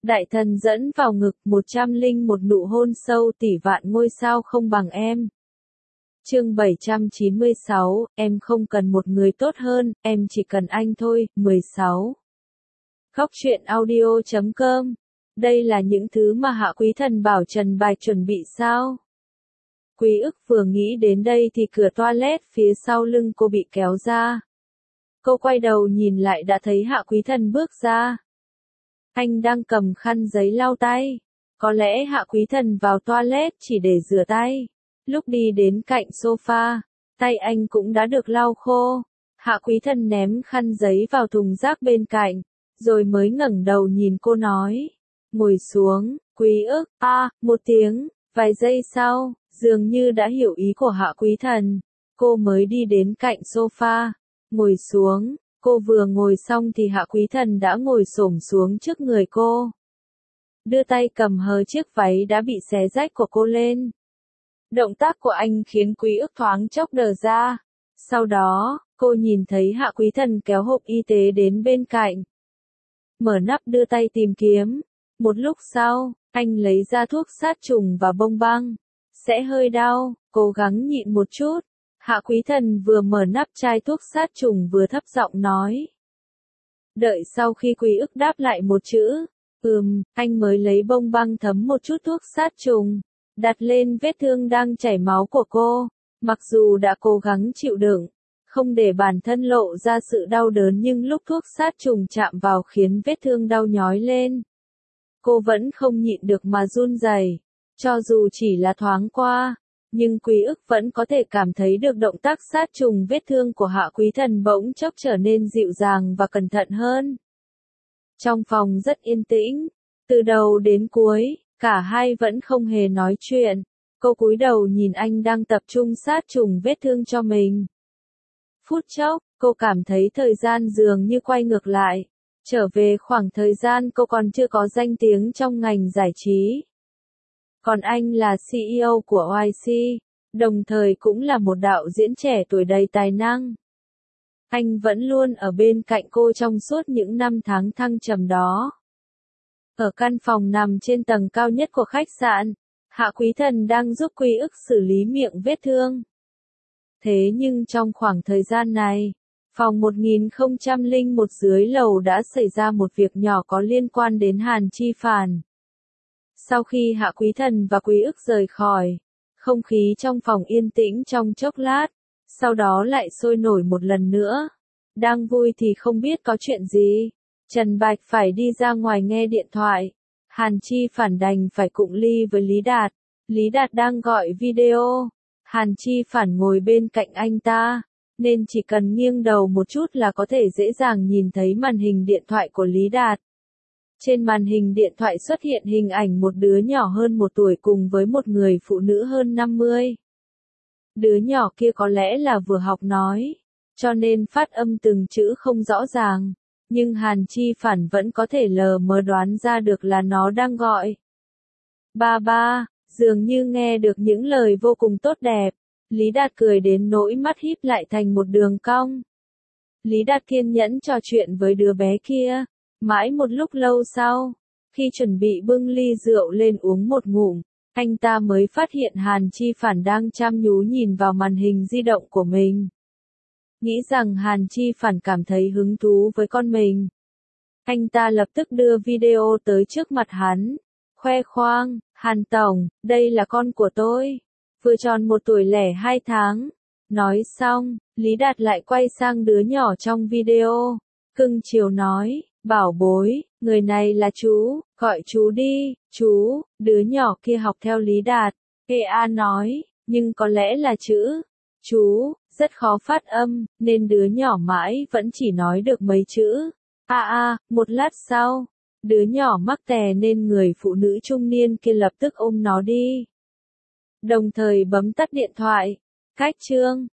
Đại thần dẫn vào ngực 101 nụ hôn sâu tỷ vạn ngôi sao không bằng em. Chương 796, em không cần một người tốt hơn, em chỉ cần anh thôi. 16. Khóc chuyện audio.com. Đây là những thứ mà Hạ Quý Thần bảo Trần Bạch chuẩn bị sao? Quý ức vừa nghĩ đến đây thì cửa toilet phía sau lưng cô bị kéo ra. Cô quay đầu nhìn lại đã thấy Hạ Quý Thần bước ra. Anh đang cầm khăn giấy lau tay. Có lẽ Hạ Quý Thần vào toilet chỉ để rửa tay. Lúc đi đến cạnh sofa, tay anh cũng đã được lau khô. Hạ Quý Thần ném khăn giấy vào thùng rác bên cạnh, rồi mới ngẩng đầu nhìn cô nói. Ngồi xuống. Quý ức, một tiếng, vài giây sau, dường như đã hiểu ý của Hạ Quý Thần. Cô mới đi đến cạnh sofa, ngồi xuống. Cô vừa ngồi xong thì Hạ Quý Thần đã ngồi xổm xuống trước người cô. Đưa tay cầm hờ chiếc váy đã bị xé rách của cô lên. Động tác của anh khiến Quý ức thoáng chốc đờ ra. Sau đó, cô nhìn thấy Hạ Quý Thần kéo hộp y tế đến bên cạnh. Mở nắp đưa tay tìm kiếm. Một lúc sau, anh lấy ra thuốc sát trùng và bông băng. Sẽ hơi đau, cố gắng nhịn một chút. Hạ Quý Thần vừa mở nắp chai thuốc sát trùng vừa thấp giọng nói. Đợi sau khi Quý ức đáp lại một chữ, anh mới lấy bông băng thấm một chút thuốc sát trùng, đặt lên vết thương đang chảy máu của cô. Mặc dù đã cố gắng chịu đựng, không để bản thân lộ ra sự đau đớn nhưng lúc thuốc sát trùng chạm vào khiến vết thương đau nhói lên. Cô vẫn không nhịn được mà run rẩy, cho dù chỉ là thoáng qua. Nhưng Quý ức vẫn có thể cảm thấy được động tác sát trùng vết thương của Hạ Quý Thần bỗng chốc trở nên dịu dàng và cẩn thận hơn. Trong phòng rất yên tĩnh, từ đầu đến cuối, cả hai vẫn không hề nói chuyện. Cô cúi đầu nhìn anh đang tập trung sát trùng vết thương cho mình. Phút chốc, cô cảm thấy thời gian dường như quay ngược lại, trở về khoảng thời gian cô còn chưa có danh tiếng trong ngành giải trí. Còn anh là CEO của YC, đồng thời cũng là một đạo diễn trẻ tuổi đầy tài năng. Anh vẫn luôn ở bên cạnh cô trong suốt những năm tháng thăng trầm đó. Ở căn phòng nằm trên tầng cao nhất của khách sạn, Hạ Quý Thần đang giúp Quý ức xử lý miệng vết thương. Thế nhưng trong khoảng thời gian này, phòng 1001 dưới lầu đã xảy ra một việc nhỏ có liên quan đến Hàn Chi Phản. Sau khi Hạ Quý Thần và Quý ức rời khỏi, không khí trong phòng yên tĩnh trong chốc lát, sau đó lại sôi nổi một lần nữa. Đang vui thì không biết có chuyện gì. Trần Bạch phải đi ra ngoài nghe điện thoại. Hàn Chi Phản đành phải cụng ly với Lý Đạt. Lý Đạt đang gọi video. Hàn Chi Phản ngồi bên cạnh anh ta, nên chỉ cần nghiêng đầu một chút là có thể dễ dàng nhìn thấy màn hình điện thoại của Lý Đạt. Trên màn hình điện thoại xuất hiện hình ảnh một đứa nhỏ hơn 1 tuổi cùng với một người phụ nữ hơn 50. Đứa nhỏ kia có lẽ là vừa học nói, cho nên phát âm từng chữ không rõ ràng, nhưng Hàn Chi Phản vẫn có thể lờ mờ đoán ra được là nó đang gọi. Ba, dường như nghe được những lời vô cùng tốt đẹp, Lý Đạt cười đến nỗi mắt híp lại thành một đường cong. Lý Đạt kiên nhẫn trò chuyện với đứa bé kia. Mãi một lúc lâu sau, khi chuẩn bị bưng ly rượu lên uống một ngụm, anh ta mới phát hiện Hàn Chi Phản đang chăm chú nhìn vào màn hình di động của mình. Nghĩ rằng Hàn Chi Phản cảm thấy hứng thú với con mình. Anh ta lập tức đưa video tới trước mặt hắn, khoe khoang, Hàn Tổng, đây là con của tôi, vừa tròn 1 tuổi lẻ 2 tháng. Nói xong, Lý Đạt lại quay sang đứa nhỏ trong video, cưng chiều nói. Bảo bối, người này là chú, gọi chú đi, chú. Đứa nhỏ kia học theo Lý Đạt. Nói, nhưng có lẽ là chữ chú rất khó phát âm, nên đứa nhỏ mãi vẫn chỉ nói được mấy chữ. Một lát sau, đứa nhỏ mắc tè nên người phụ nữ trung niên kia lập tức ôm nó đi. Đồng thời bấm tắt điện thoại. Cách chương